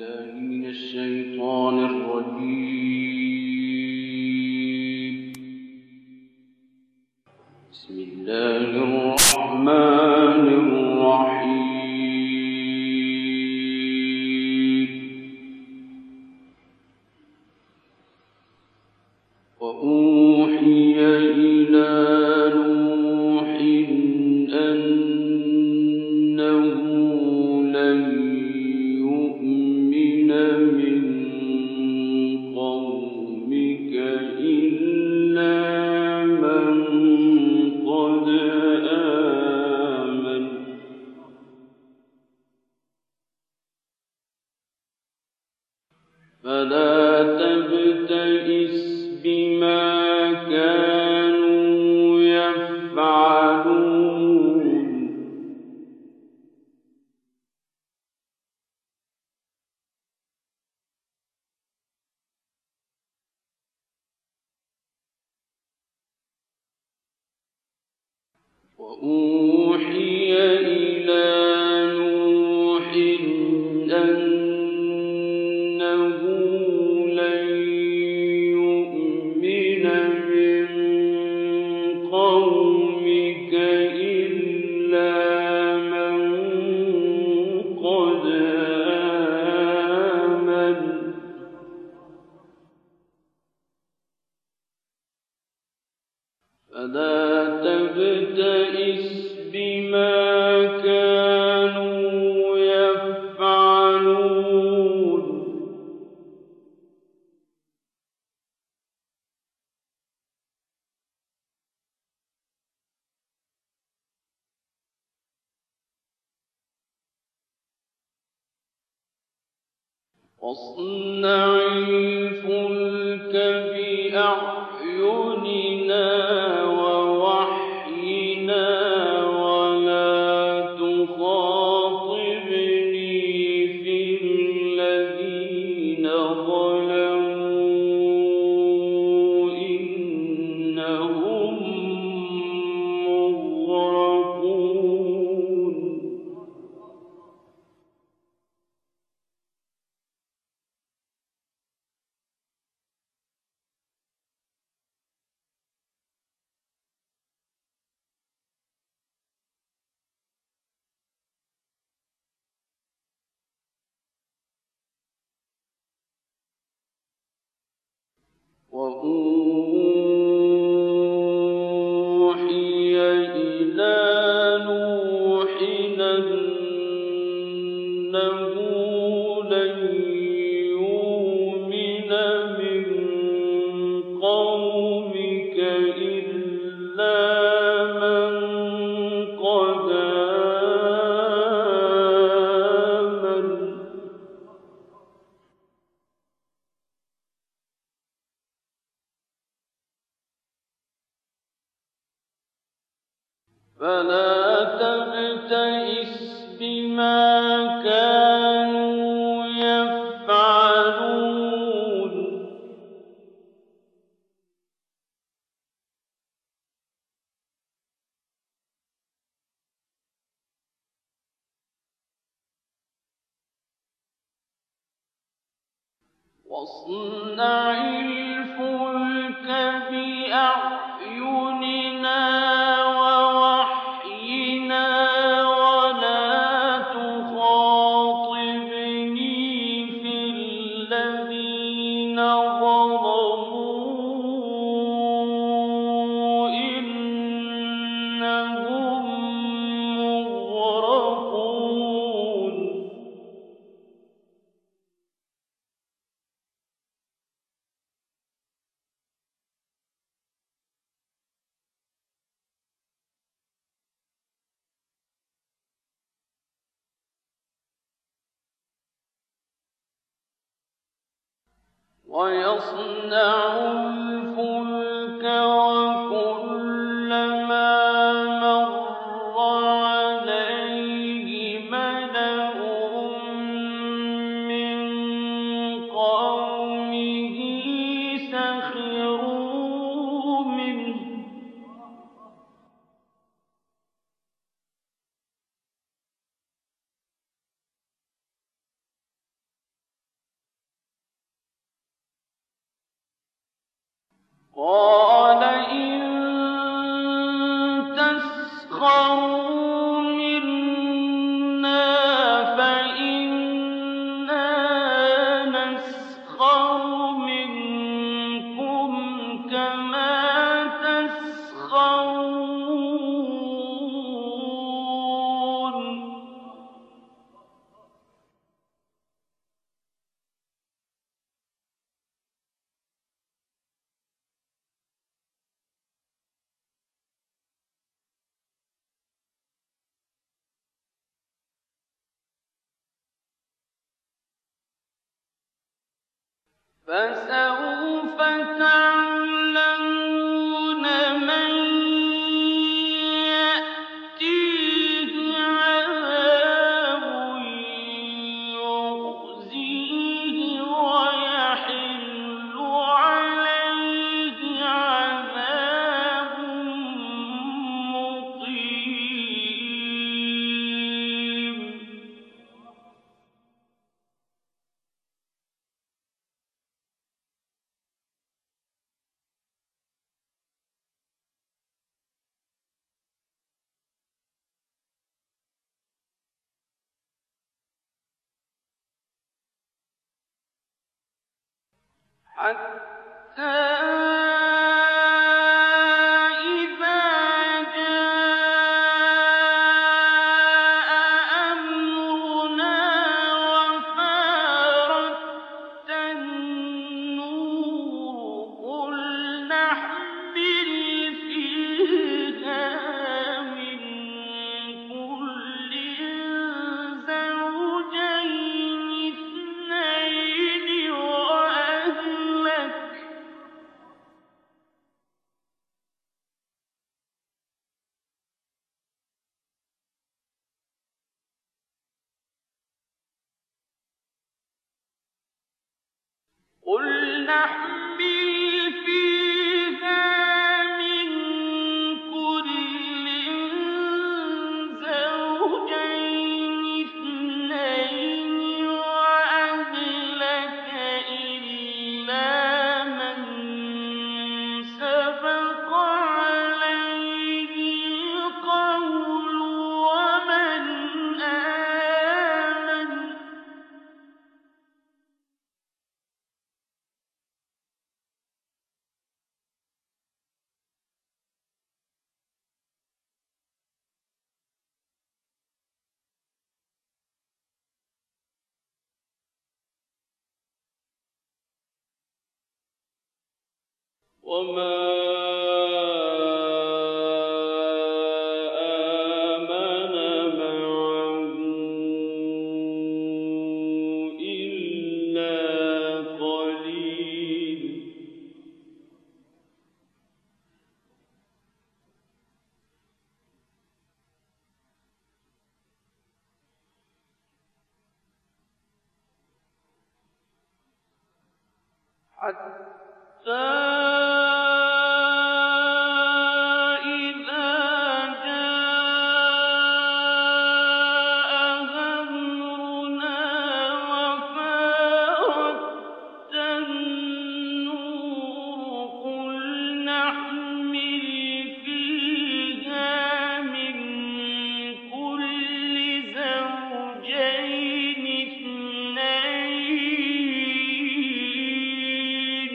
بالله من الشيطان الرجيم. بسم الله الرحمن الرحيم. وأوحي إلى نوح أنه لن يؤمن من قومك إلا من قد آمن فلا تبتئس بما كانوا يفعلون وأوحي إلى نوح أنه لن يؤمن من قومك إلا من قد آمن فلا تبتئس بما كانوا يفعلون واصنع الفلك بأعيننا ووحينا ولا تخاطبني في الذين ظلموا إنهم مغرقون وأوحي إلى نوح أنه لن يؤمن من قومك إلا من قد آمن فلا تبتئس بما كانوا يفعلون واصنع الفلك بأعيننا ووحينا ولا تخاطبني في الذين ظلموا إنهم مغرقون ويصنع الفلك وكلما مر عليه ملأ من قومه سخروا منه قَالَ إِن تَسْخَرُوا مِنَّا فَإِنَّا نَسْخَرُ مِنكُمْ كَمَا تَسْخَرُونَ فَسَوْفَ تَعْلَمُونَ مَن يَأْتِيهِ عَذَابٌ يُخْزِيهِ وَيَحِلُّ عَلَيْهِ عَذَابٌ مُّقِيمٌ حَتَّىٰ إِذَا جَاءَ أَمْرُنَا وَفَارَتِ النُّورُ قُلْ نَحْمِلُ فِيهَا مِن كُلٍّ زَوْجَيْنِ اثْنَيْنِ وَأَهْلَكَ إِلَّا مَن سَبَقَ عَلَيْهِ الْقَوْلُ وَمَنْ آمَنَ وَمَا آمَنَ مَعَهُ إِلَّا قَلِيلٌ حَتَّىٰ إِذَا جَاءَ أَمْرُنَا وَفَارَتِ النُّورُ قُلْ نَحْمِلُ فِيهَا مِن كُلِّ زَوْجَيْنِ اثْنَيْنِ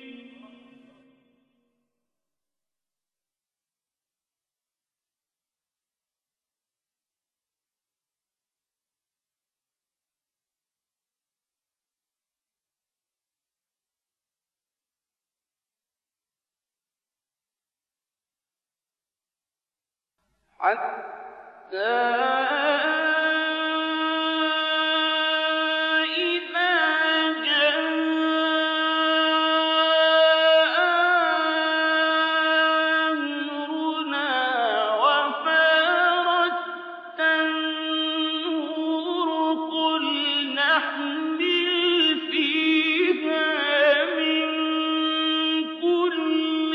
حَتَّىٰ إِذَا جَاءَ أَمْرُنَا وَفَارَتِ النُّورُ قُلْ نَحْمِلُ فِيهَا مِن كُلِّ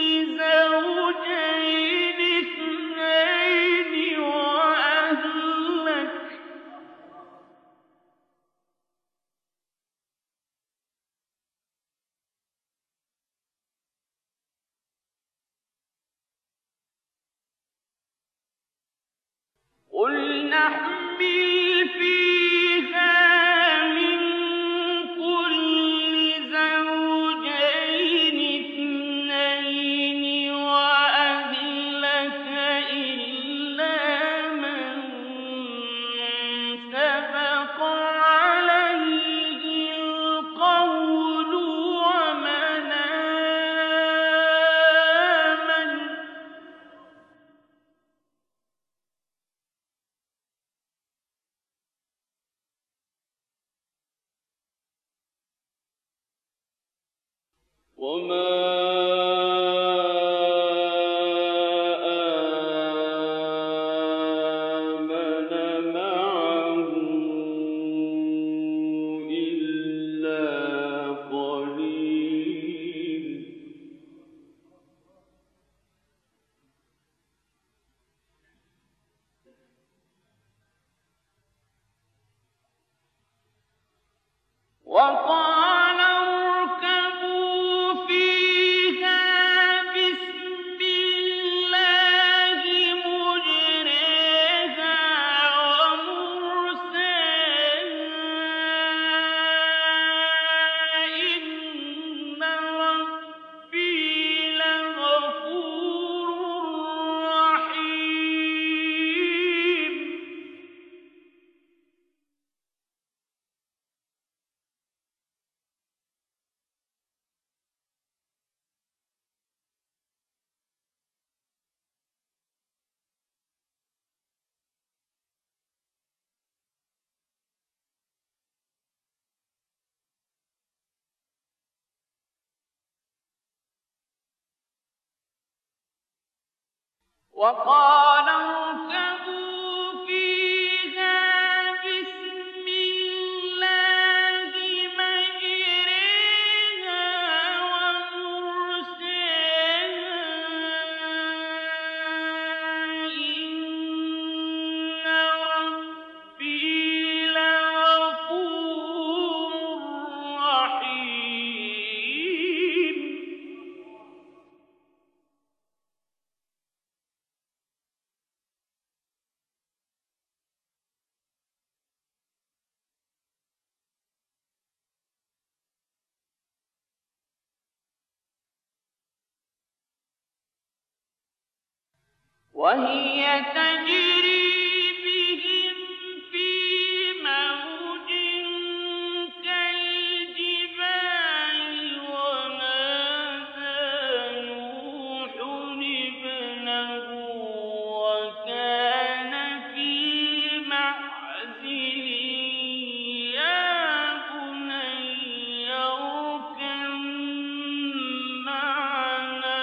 زَوْجَيْنِ اثْنَيْنِ وَأَهْلَكَ قُلْ نَحْمِلُ فِيهَا مِن كُلِّ زَوْجَيْنِ اثْنَيْنِ وَأَهْلَكَ إِلَّا مَن سَبَقَ عَلَيْهِ الْقَوْلُ وَمَنْ آمَنَ وَمَا آمَنَ مَعَهُ إِلَّا قَلِيلٌ وَقَالَ ارْكَبُوا فِيهَا بِسْمِ اللَّهِ مُجْرَاهَا وَمُرْسَاهَا ۚ إِنَّ رَبِّي لَغَفُورٌ رَّحِيمٌ وَقَالَ ارْكَبُوا فِيهَا بِسْمِ اللَّهِ مَجْرَاهَا وَمُرْسَاهَا ۚ إِنَّ رَبِّي لَغَفُورٌ رَّحِيمٌ وَهِيَ تَجْرِي بِهِمْ فِي مَوْجٍ كَالْجِبَالِ وَنَادَىٰ نُوحٌ ابْنَهُ وَكَانَ فِي مَعْزِلٍ يَا بُنَيَّ ارْكَب مَّعَنَا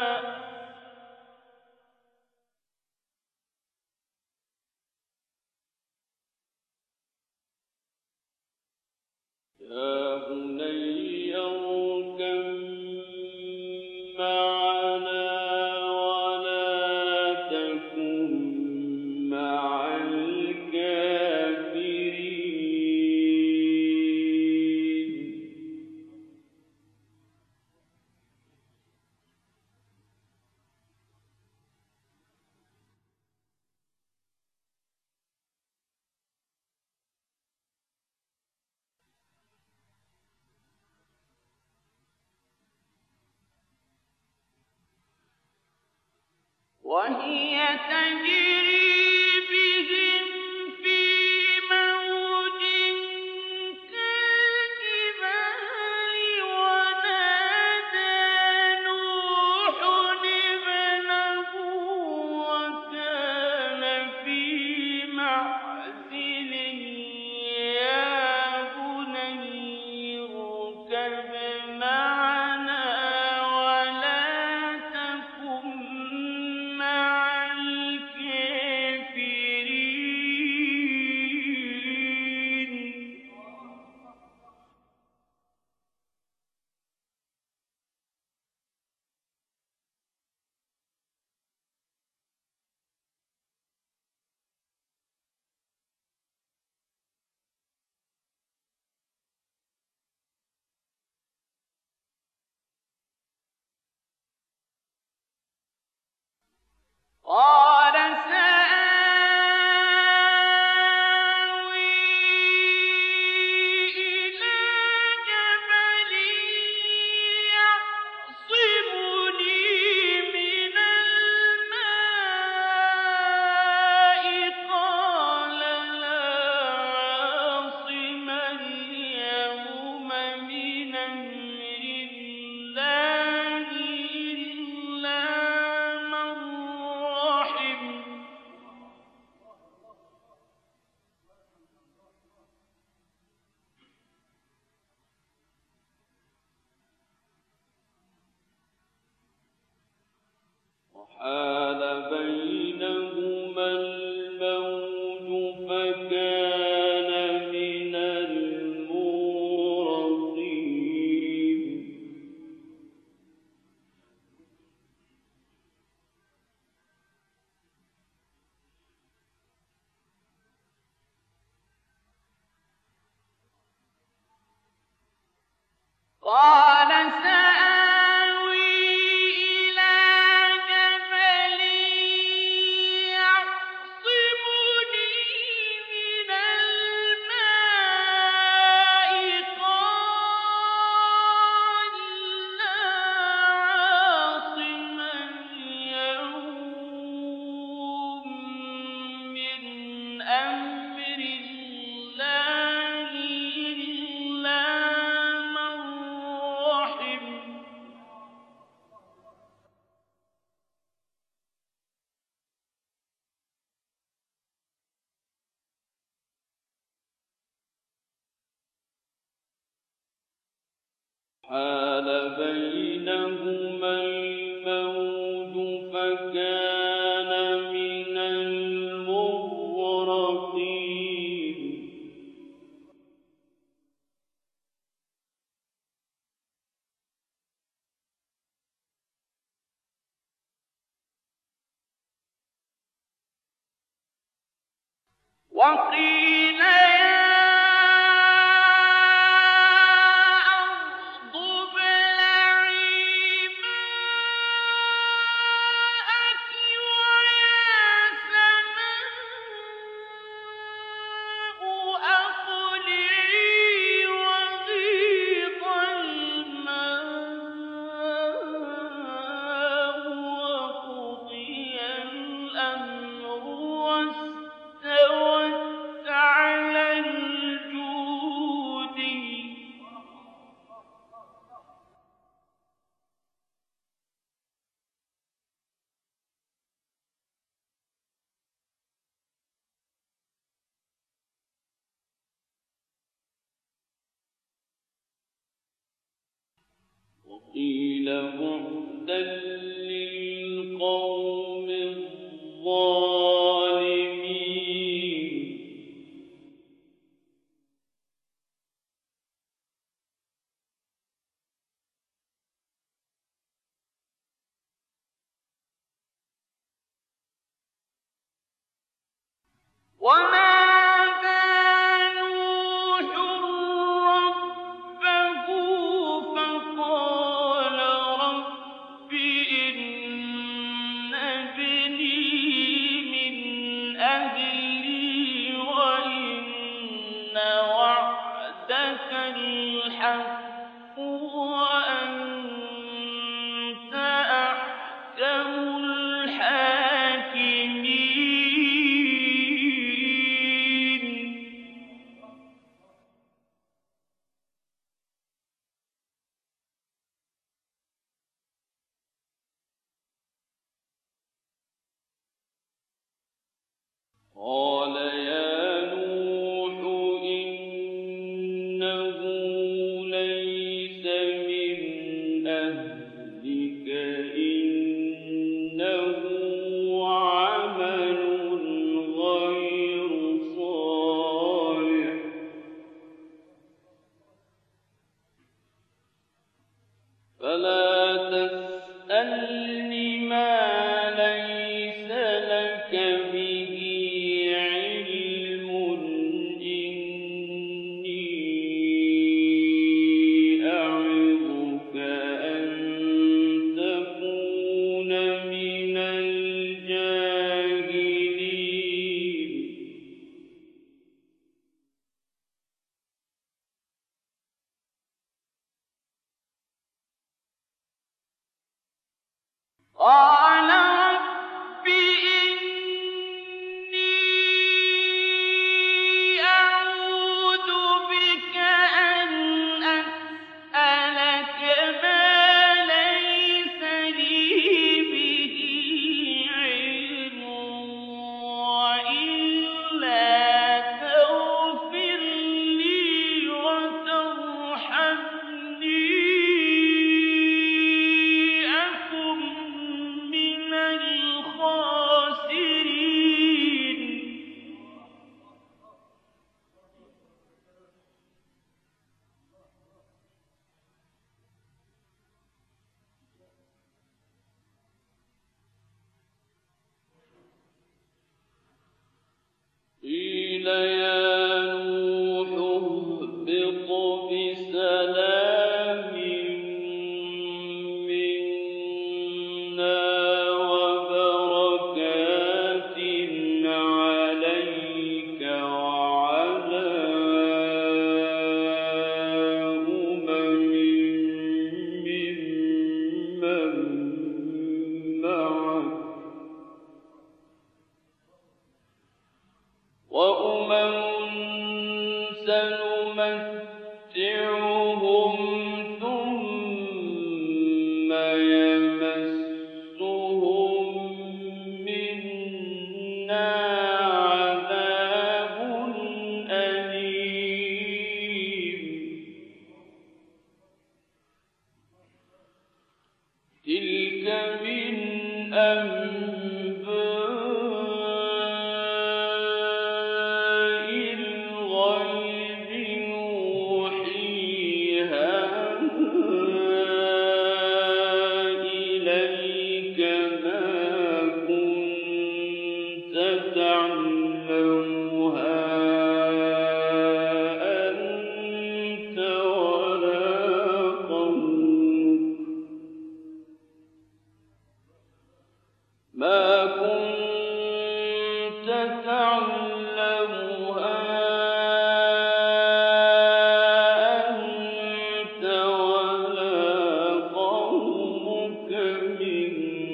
وَلَا تَكُن مَّعَ الْكَافِرِينَ وَهِيَ تَجْرِي بِهِمْ فِي مَوْجٍ كَالْجِبَالِ وَنَادَىٰ نُوحٌ ابْنَهُ وَكَانَ فِي مَعْزِلٍ يَا بُنَيَّ ارْكَب مَّعَنَا وَلَا تَكُن مَّعَ الْكَافِرِينَ قَالَ سَآوِي إِلَىٰ جَبَلٍ يَعْصِمُنِي مِنَ الْمَاءِ ۚ قَالَ لَا عَاصِمَ الْيَوْمَ مِنْ أَمْرِ اللَّهِ إِلَّا مَن رَّحِمَ ۚ حَالَ بَيْنَهُمَا الْمَوْجُ فَكَانَ مِنَ الْمُغْرَقِينَ وَقِيلَ يَا أَرْضُ ابْلَعِي مَاءَكِ وَيَا سَمَاءُ أَقْلِعِي وَغِيضَ الْمَاءُ وَقُضِيَ الْأَمْرُ وَاسْتَوَتْ عَلَى الْجُودِيِّ ۖ وَقِيلَ بُعْدًا لِّلْقَوْمِ الظَّالِمِينَ وَنَادَىٰ نُوحٌ رَّبَّهُ فَقَالَ رَبِّ إِنَّ ابْنِي مِنْ أَهْلِي وَإِنَّ وَعْدَكَ الْحَقُّ وَأَنتَ أَحْكَمُ الْحَاكِمِينَ قَالَ يَا نُوحُ إِنَّهُ لَيْسَ مِنْ أَهْلِكَ ۖ إِنَّهُ عَمَلٌ غَيْرُ صَالِحٍ ۖ فَلَا تَسْأَلْنِ مَا لَيْسَ لَكَ بِهِ عِلْمٌ ۖ إِنِّي أَعِظُكَ أَن تَكُونَ مِنَ الْجَاهِلِينَ قَالَ رَبِّ إِنِّي أَعُوذُ بِكَ أَنْ أَسْأَلَكَ مَا لَيْسَ لِي بِهِ عِلْمٌ ۖ وَإِلَّا تَغْفِرْ لِي وَتَرْحَمْنِي أَكُن مِّنَ الْخَاسِرِينَ قِيلَ يَا نُوحُ اهْبِطْ بِسَلَامٍ ثم يمسهم منا عذاب أليم تلك من أنباء الغيب نوحيها إليك ما كنت تعلمها أنت ولا قومك ما كنت تعلمها أنت ولا قومك من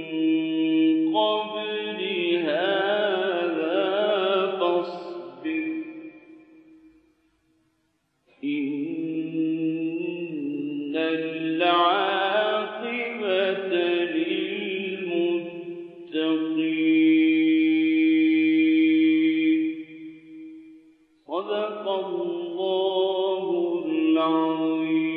قبل هذا فاصبر إن العاقبة للمتقين صدق الله العظيم.